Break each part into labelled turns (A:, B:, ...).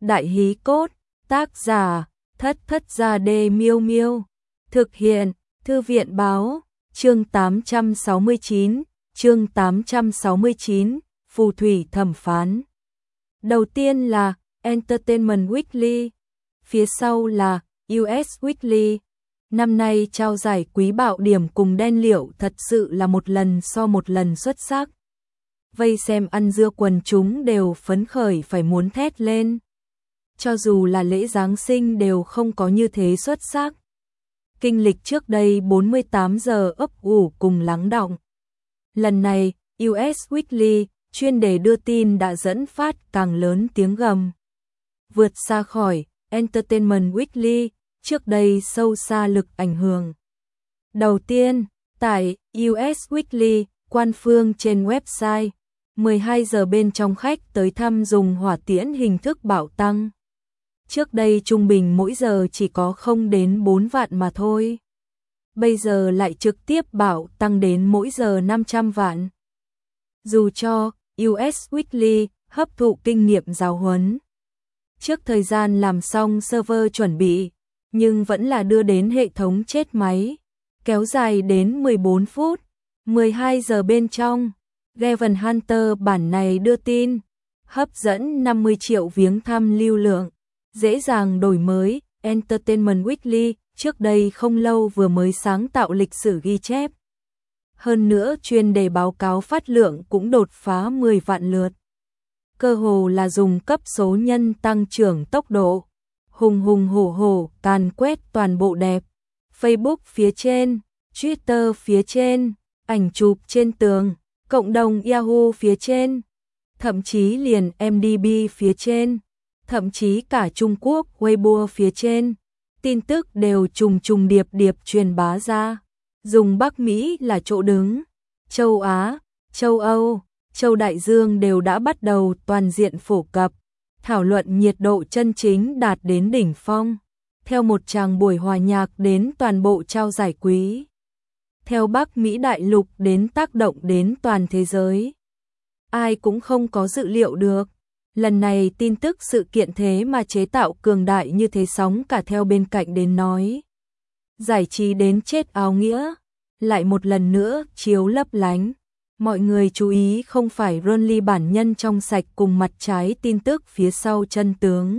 A: Đại hí cốt, tác giả, Thất Thất Gia Đê Miêu Miêu. Thực hiện, Thư viện báo, chương 869, phù thủy thẩm phán. Đầu tiên là Entertainment Weekly, phía sau là US Weekly. Năm nay trao giải Quý Bạo Điểm cùng Đen Liệu thật sự là một lần so một lần xuất sắc. Vây xem ăn dưa quần chúng đều phấn khởi phải muốn thét lên. Cho dù là lễ Giáng sinh đều không có như thế xuất sắc. Kinh lịch trước đây 48 giờ ấp ủ cùng lắng đọng. Lần này, US Weekly, chuyên đề đưa tin đã dẫn phát càng lớn tiếng gầm. Vượt xa khỏi Entertainment Weekly, trước đây sâu xa lực ảnh hưởng. Đầu tiên, tại US Weekly, quan phương trên website, 12 giờ bên trong khách tới thăm dùng hỏa tiễn hình thức bạo tăng. Trước đây trung bình mỗi giờ chỉ có 0 đến 4 vạn mà thôi. Bây giờ lại trực tiếp bạo tăng đến mỗi giờ 500 vạn. Dù cho US Weekly hấp thụ kinh nghiệm giáo huấn. Trước thời gian làm xong server chuẩn bị, nhưng vẫn là đưa đến hệ thống chết máy, kéo dài đến 14 phút, 12 giờ bên trong. Gavin Hunter bản này đưa tin, hấp dẫn 50 triệu viếng thăm lưu lượng, dễ dàng đổi mới. Entertainment Weekly trước đây không lâu vừa mới sáng tạo lịch sử ghi chép. Hơn nữa chuyên đề báo cáo phát lượng cũng đột phá 10 vạn lượt. Cơ hồ là dùng cấp số nhân tăng trưởng tốc độ. Hùng hùng hổ hổ càn quét toàn bộ đẹp. Facebook phía trên, Twitter phía trên, ảnh chụp trên tường, cộng đồng Yahoo phía trên, thậm chí liền MDB phía trên, thậm chí cả Trung Quốc Weibo phía trên, tin tức đều trùng điệp truyền bá ra. Dùng Bắc Mỹ là chỗ đứng, châu Á, châu Âu, châu Đại Dương đều đã bắt đầu toàn diện phổ cập, thảo luận nhiệt độ chân chính đạt đến đỉnh phong. Theo một tràng buổi hòa nhạc đến toàn bộ trao giải quý. Theo Bắc Mỹ đại lục đến tác động đến toàn thế giới. Ai cũng không có dự liệu được. Lần này tin tức sự kiện thế mà chế tạo cường đại như thế sóng cả theo bên cạnh đến nói. Giải trí đến chết áo nghĩa. Lại một lần nữa chiếu lấp lánh. Mọi người chú ý không phải Ronly bản nhân trong sạch cùng mặt trái tin tức phía sau chân tướng.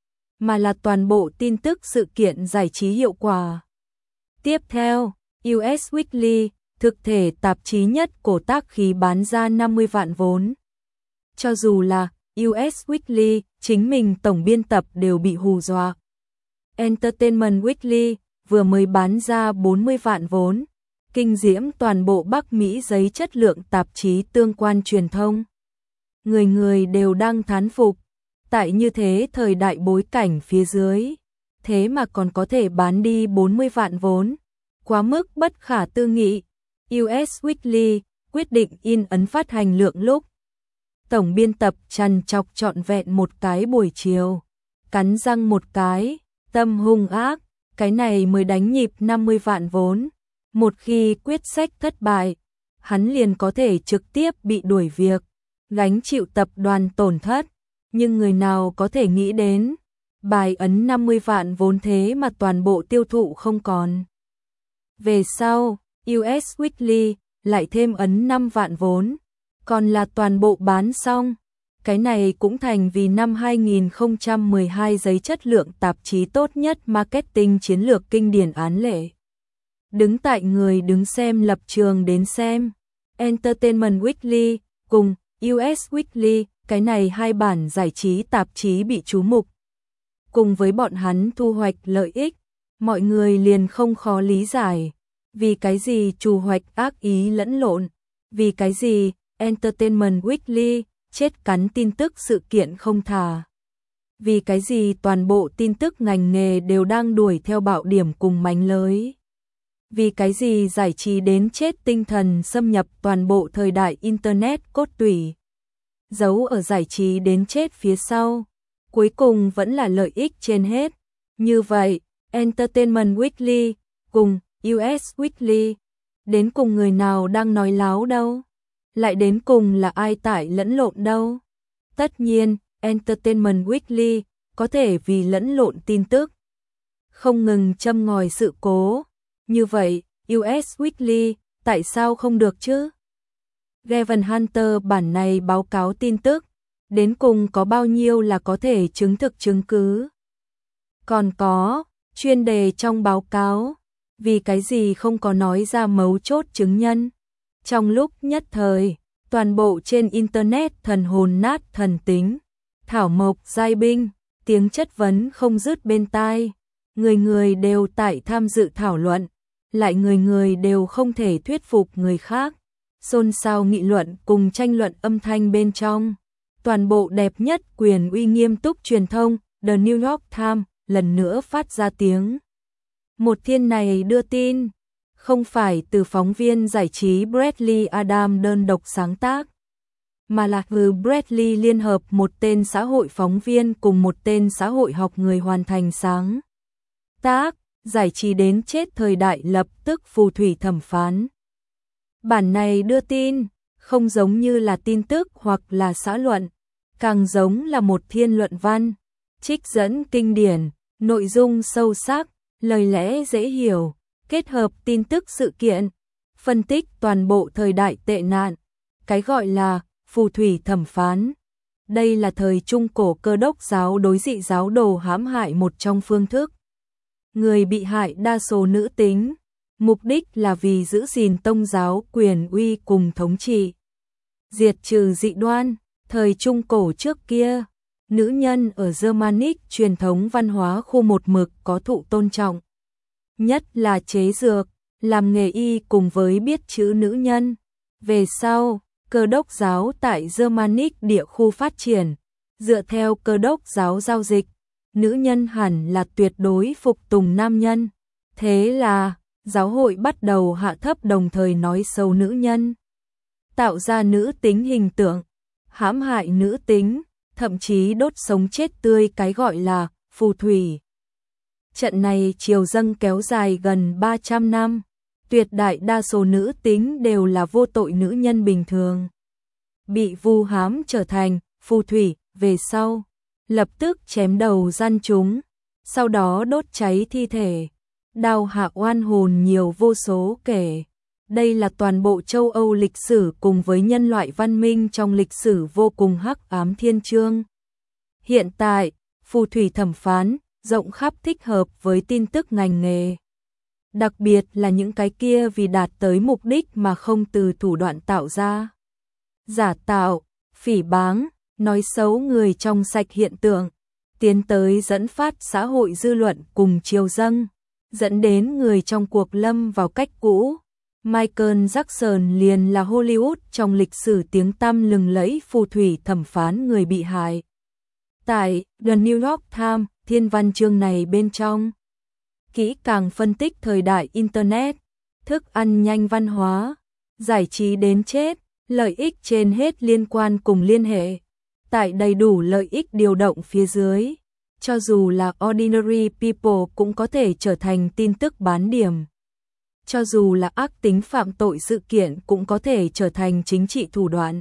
A: Mà là toàn bộ tin tức sự kiện giải trí hiệu quả. Tiếp theo, US Weekly, thực thể tạp chí nhất cổ tác khí bán ra 50 vạn vốn. Cho dù là US Weekly, chính mình tổng biên tập đều bị hù dọa. Entertainment Weekly vừa mới bán ra 40 vạn vốn, kinh diễm toàn bộ Bắc Mỹ giấy chất lượng tạp chí tương quan truyền thông. Người người đều đang thán phục, tại như thế thời đại bối cảnh phía dưới, thế mà còn có thể bán đi 40 vạn vốn, quá mức bất khả tư nghị. US Weekly quyết định in ấn phát hành lượng lúc. Tổng biên tập trằn trọc trọn vẹn một cái buổi chiều, cắn răng một cái, tâm hung ác, cái này mới đánh nhịp 50 vạn vốn. Một khi quyết sách thất bại, hắn liền có thể trực tiếp bị đuổi việc, gánh chịu tập đoàn tổn thất. Nhưng người nào có thể nghĩ đến, bài ấn 50 vạn vốn thế mà toàn bộ tiêu thụ không còn. Về sau, US Weekly lại thêm ấn 5 vạn vốn, còn là toàn bộ bán xong. Cái này cũng thành vì năm 2012 giấy chất lượng tạp chí tốt nhất marketing chiến lược kinh điển án lệ. Đứng tại người đứng xem lập trường đến xem. Entertainment Weekly cùng US Weekly, cái này hai bản giải trí tạp chí bị chú mục. Cùng với bọn hắn thu hoạch lợi ích, mọi người liền không khó lý giải. Vì cái gì trù hoạch ác ý lẫn lộn, vì cái gì Entertainment Weekly chết cắn tin tức sự kiện không thả. Vì cái gì toàn bộ tin tức ngành nghề đều đang đuổi theo bạo điểm cùng mánh lới. Vì cái gì giải trí đến chết tinh thần xâm nhập toàn bộ thời đại Internet cốt tủy. Giấu ở giải trí đến chết phía sau, cuối cùng vẫn là lợi ích trên hết. Như vậy, Entertainment Weekly cùng US Weekly, đến cùng người nào đang nói láo đâu? Lại đến cùng là ai tải lẫn lộn đâu? Tất nhiên, Entertainment Weekly có thể vì lẫn lộn tin tức, không ngừng châm ngòi sự cố. Như vậy, US Weekly, tại sao không được chứ? Gavin Hunter bản này báo cáo tin tức, đến cùng có bao nhiêu là có thể chứng thực chứng cứ. Còn có, chuyên đề trong báo cáo, vì cái gì không có nói ra mấu chốt chứng nhân. Trong lúc nhất thời, toàn bộ trên Internet thần hồn nát thần tính, thảo mộc giai binh, tiếng chất vấn không dứt bên tai. Người người đều tại tham dự thảo luận, lại người người đều không thể thuyết phục người khác. Xôn xao nghị luận cùng tranh luận âm thanh bên trong. Toàn bộ đẹp nhất quyền uy nghiêm túc truyền thông, The New York Times, lần nữa phát ra tiếng. Một thiên này đưa tin, không phải từ phóng viên giải trí Bradley Adam đơn độc sáng tác, mà là từ Bradley liên hợp một tên xã hội phóng viên cùng một tên xã hội học người hoàn thành sáng tác. Giải trí đến chết thời đại lập tức phù thủy thẩm phán. Bản này đưa tin, không giống như là tin tức hoặc là xã luận, càng giống là một thiên luận văn, trích dẫn kinh điển, nội dung sâu sắc, lời lẽ dễ hiểu, kết hợp tin tức sự kiện, phân tích toàn bộ thời đại tệ nạn. Cái gọi là phù thủy thẩm phán, đây là thời trung cổ Cơ đốc giáo đối dị giáo đồ hãm hại một trong phương thức. Người bị hại đa số nữ tính, mục đích là vì giữ gìn tôn giáo quyền uy cùng thống trị. Diệt trừ dị đoan, thời trung cổ trước kia, nữ nhân ở Germanic truyền thống văn hóa khu một mực có thụ tôn trọng. Nhất là chế dược, làm nghề y cùng với biết chữ nữ nhân. Về sau, Cơ đốc giáo tại Germanic địa khu phát triển, dựa theo Cơ đốc giáo giao dịch, nữ nhân hẳn là tuyệt đối phục tùng nam nhân. Thế là, giáo hội bắt đầu hạ thấp đồng thời nói xấu nữ nhân, tạo ra nữ tính hình tượng, hãm hại nữ tính, thậm chí đốt sống chết tươi cái gọi là phù thủy. Trận này triều dâng kéo dài gần 300 năm, tuyệt đại đa số nữ tính đều là vô tội nữ nhân bình thường. Bị vu hãm trở thành phù thủy, về sau, lập tức chém đầu gian chúng, sau đó đốt cháy thi thể, đào hạ oan hồn nhiều vô số kể. Đây là toàn bộ châu Âu lịch sử cùng với nhân loại văn minh trong lịch sử vô cùng hắc ám thiên chương. Hiện tại, phù thủy thẩm phán, rộng khắp thích hợp với tin tức ngành nghề. Đặc biệt là những cái kia vì đạt tới mục đích mà không từ thủ đoạn tạo ra. Giả tạo, phỉ báng, nói xấu người trong sạch hiện tượng, tiến tới dẫn phát xã hội dư luận cùng triều dâng, dẫn đến người trong cuộc lâm vào cách cũ. Michael Jackson liền là Hollywood trong lịch sử tiếng tăm lừng lẫy phù thủy thẩm phán người bị hại. Tại The New York Times, thiên văn chương này bên trong kỹ càng phân tích thời đại Internet, thức ăn nhanh văn hóa, giải trí đến chết, lợi ích trên hết liên quan cùng liên hệ. Tại đầy đủ lợi ích điều động phía dưới, cho dù là ordinary people cũng có thể trở thành tin tức bán điểm. Cho dù là ác tính phạm tội sự kiện cũng có thể trở thành chính trị thủ đoạn.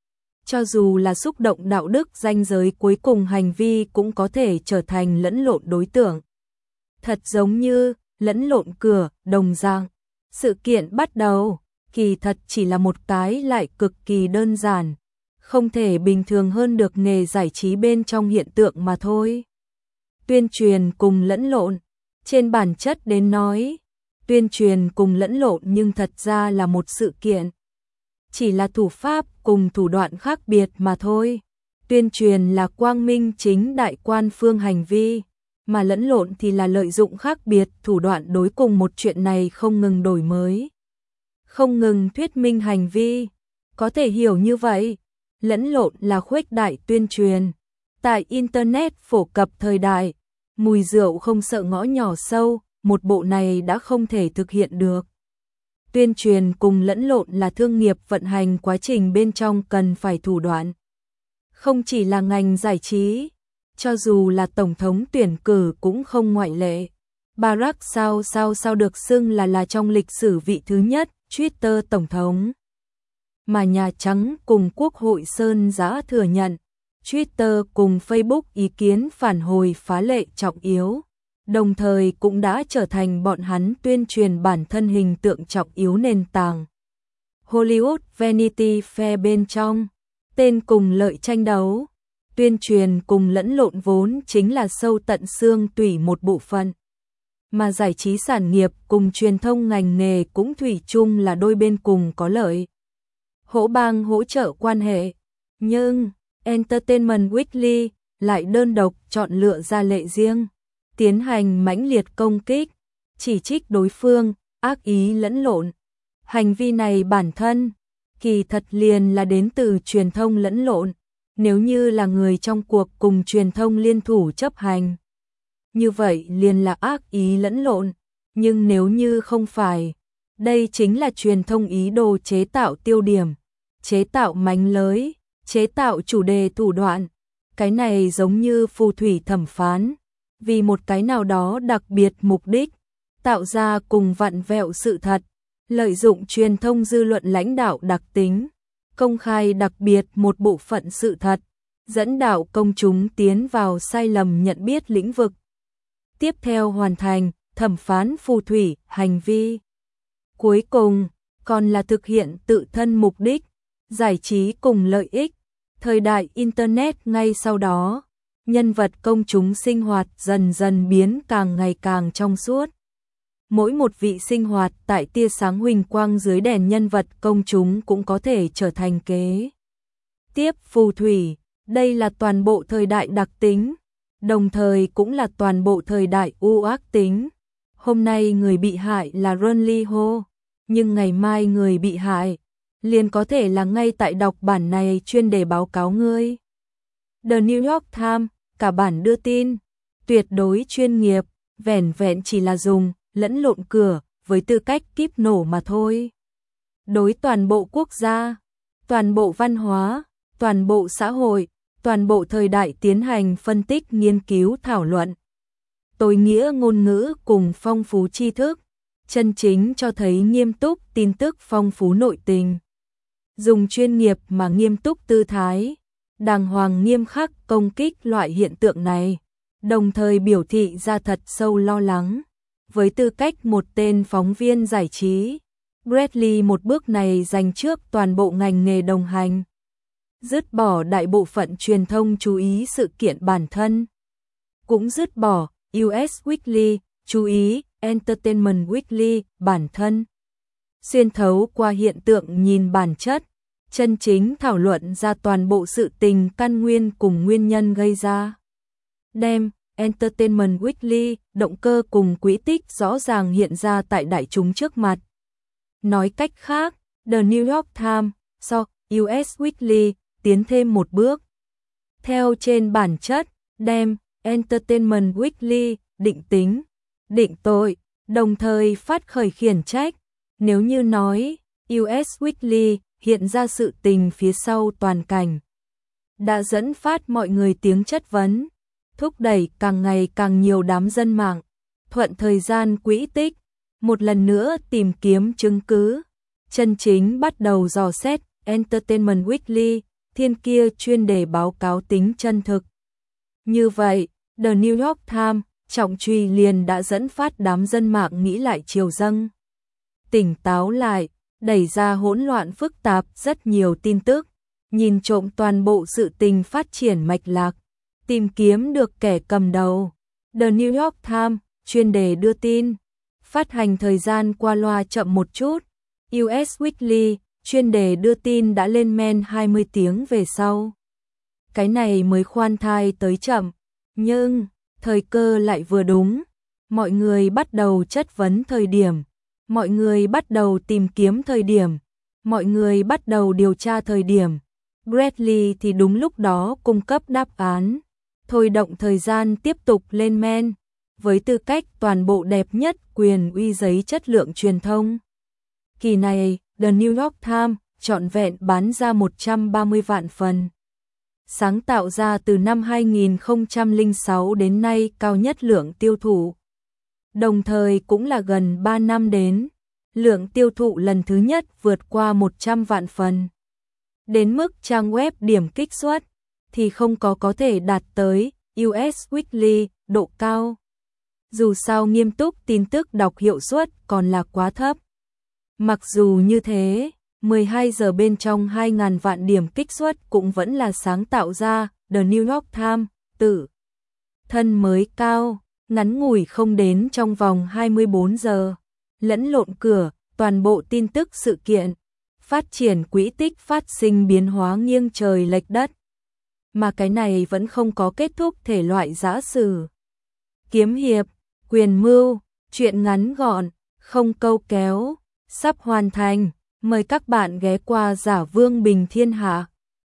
A: Cho dù là xúc động đạo đức ranh giới cuối cùng hành vi cũng có thể trở thành lẫn lộn đối tượng. Thật giống như lẫn lộn cửa, đồng dạng. Sự kiện bắt đầu, kỳ thật chỉ là một cái lại cực kỳ đơn giản. Không thể bình thường hơn được nghề giải trí bên trong hiện tượng mà thôi. Tuyên truyền cùng lẫn lộn, trên bản chất đến nói, tuyên truyền cùng lẫn lộn nhưng thật ra là một sự kiện. Chỉ là thủ pháp cùng thủ đoạn khác biệt mà thôi. Tuyên truyền là quang minh chính đại quan phương hành vi, mà lẫn lộn thì là lợi dụng khác biệt thủ đoạn đối cùng một chuyện này không ngừng đổi mới, không ngừng thuyết minh hành vi. Có thể hiểu như vậy, lẫn lộn là khuếch đại tuyên truyền. Tại Internet phổ cập thời đại, mùi rượu không sợ ngõ nhỏ sâu, một bộ này đã không thể thực hiện được. Tuyên truyền cùng lẫn lộn là thương nghiệp vận hành quá trình bên trong cần phải thủ đoạn. Không chỉ là ngành giải trí, cho dù là tổng thống tuyển cử cũng không ngoại lệ. Barack sao được xưng là trong lịch sử vị thứ nhất Twitter tổng thống. Mà Nhà Trắng cùng Quốc hội Sơn Giã thừa nhận, Twitter cùng Facebook ý kiến phản hồi phá lệ trọng yếu, đồng thời cũng đã trở thành bọn hắn tuyên truyền bản thân hình tượng trọng yếu nền tảng. Hollywood Vanity Fair bên trong, tên cùng lợi tranh đấu, tuyên truyền cùng lẫn lộn vốn chính là sâu tận xương tủy một bộ phận. Mà giải trí sản nghiệp cùng truyền thông ngành nghề cũng thủy chung là đôi bên cùng có lợi. Hỗ bang hỗ trợ quan hệ, nhưng Entertainment Weekly lại đơn độc chọn lựa ra lệ riêng, tiến hành mãnh liệt công kích, chỉ trích đối phương, ác ý lẫn lộn. Hành vi này bản thân, kỳ thật liền là đến từ truyền thông lẫn lộn, nếu như là người trong cuộc cùng truyền thông liên thủ chấp hành. Như vậy liền là ác ý lẫn lộn, nhưng nếu như không phải, đây chính là truyền thông ý đồ chế tạo tiêu điểm, chế tạo mánh lới, chế tạo chủ đề thủ đoạn. Cái này giống như phù thủy thẩm phán, vì một cái nào đó đặc biệt mục đích, tạo ra cùng vặn vẹo sự thật, lợi dụng truyền thông dư luận lãnh đạo đặc tính, công khai đặc biệt một bộ phận sự thật, dẫn đạo công chúng tiến vào sai lầm nhận biết lĩnh vực. Tiếp theo hoàn thành, thẩm phán phù thủy, hành vi. Cuối cùng, còn là thực hiện tự thân mục đích, giải trí cùng lợi ích. Thời đại Internet ngay sau đó, nhân vật công chúng sinh hoạt dần dần biến càng ngày càng trong suốt. Mỗi một vị sinh hoạt tại tia sáng huỳnh quang dưới đèn nhân vật công chúng cũng có thể trở thành kế tiếp phù thủy. Đây là toàn bộ thời đại đặc tính, đồng thời cũng là toàn bộ thời đại u ác tính. Hôm nay người bị hại là Ron Lee Ho, nhưng ngày mai người bị hại liền có thể là ngay tại đọc bản này chuyên đề báo cáo ngươi. The New York Times, cả bản đưa tin, tuyệt đối chuyên nghiệp, vẻn vẹn chỉ là dùng lẫn lộn cửa với tư cách kíp nổ mà thôi. Đối toàn bộ quốc gia, toàn bộ văn hóa, toàn bộ xã hội, toàn bộ thời đại tiến hành phân tích nghiên cứu thảo luận. Tối nghĩa ngôn ngữ cùng phong phú tri thức, chân chính cho thấy nghiêm túc tin tức phong phú nội tình. Dùng chuyên nghiệp mà nghiêm túc tư thái, đàng hoàng nghiêm khắc công kích loại hiện tượng này, đồng thời biểu thị ra thật sâu lo lắng. Với tư cách một tên phóng viên giải trí, Bradley một bước này dành trước toàn bộ ngành nghề đồng hành, dứt bỏ đại bộ phận truyền thông chú ý sự kiện bản thân, cũng dứt bỏ US Weekly chú ý Entertainment Weekly bản thân. Xuyên thấu qua hiện tượng nhìn bản chất, chân chính thảo luận ra toàn bộ sự tình căn nguyên cùng nguyên nhân gây ra. Đem Entertainment Weekly, động cơ cùng quỹ tích rõ ràng hiện ra tại đại chúng trước mặt. Nói cách khác, The New York Times, so US Weekly, tiến thêm một bước. Theo trên bản chất, đem Entertainment Weekly, định tính, định tội, đồng thời phát khởi khiển trách. Nếu như nói, US Weekly hiện ra sự tình phía sau toàn cảnh, đã dẫn phát mọi người tiếng chất vấn, thúc đẩy càng ngày càng nhiều đám dân mạng, thuận thời gian quỹ tích, một lần nữa tìm kiếm chứng cứ, chân chính bắt đầu dò xét Entertainment Weekly, thiên kia chuyên đề báo cáo tính chân thực. Như vậy, The New York Times, trọng truy liền đã dẫn phát đám dân mạng nghĩ lại chiều dâng. Tỉnh táo lại, đẩy ra hỗn loạn phức tạp rất nhiều tin tức, nhìn trộm toàn bộ sự tình phát triển mạch lạc, tìm kiếm được kẻ cầm đầu. The New York Times, chuyên đề đưa tin, phát hành thời gian qua loa chậm một chút. US Weekly, chuyên đề đưa tin đã lên men 20 tiếng về sau. Cái này mới khoan thai tới chậm, nhưng thời cơ lại vừa đúng. Mọi người bắt đầu chất vấn thời điểm, mọi người bắt đầu tìm kiếm thời điểm, mọi người bắt đầu điều tra thời điểm. Bradley thì đúng lúc đó cung cấp đáp án, thôi động thời gian tiếp tục lên men, với tư cách toàn bộ đẹp nhất quyền uy giấy chất lượng truyền thông. Kỳ này, The New York Times trọn vẹn bán ra 130 vạn phần. Sáng tạo ra từ năm 2006 đến nay cao nhất lượng tiêu thụ. Đồng thời cũng là gần 3 năm đến, lượng tiêu thụ lần thứ nhất vượt qua 100 vạn phần. Đến mức trang web điểm kích xuất, thì không có thể đạt tới US Weekly độ cao. Dù sao nghiêm túc tin tức đọc hiệu suất còn là quá thấp. Mặc dù như thế, 12 giờ bên trong 2.000 vạn điểm kích suất cũng vẫn là sáng tạo ra The New York Times tự thân mới cao, ngắn ngủi không đến trong vòng 24 giờ. Lẫn lộn cửa, toàn bộ tin tức sự kiện, phát triển quỹ tích phát sinh biến hóa nghiêng trời lệch đất. Mà cái này vẫn không có kết thúc thể loại giã sử. Kiếm hiệp, quyền mưu, truyện ngắn gọn, không câu kéo, sắp hoàn thành. Mời các bạn ghé qua Giả Vương Bình Thiên Hạ.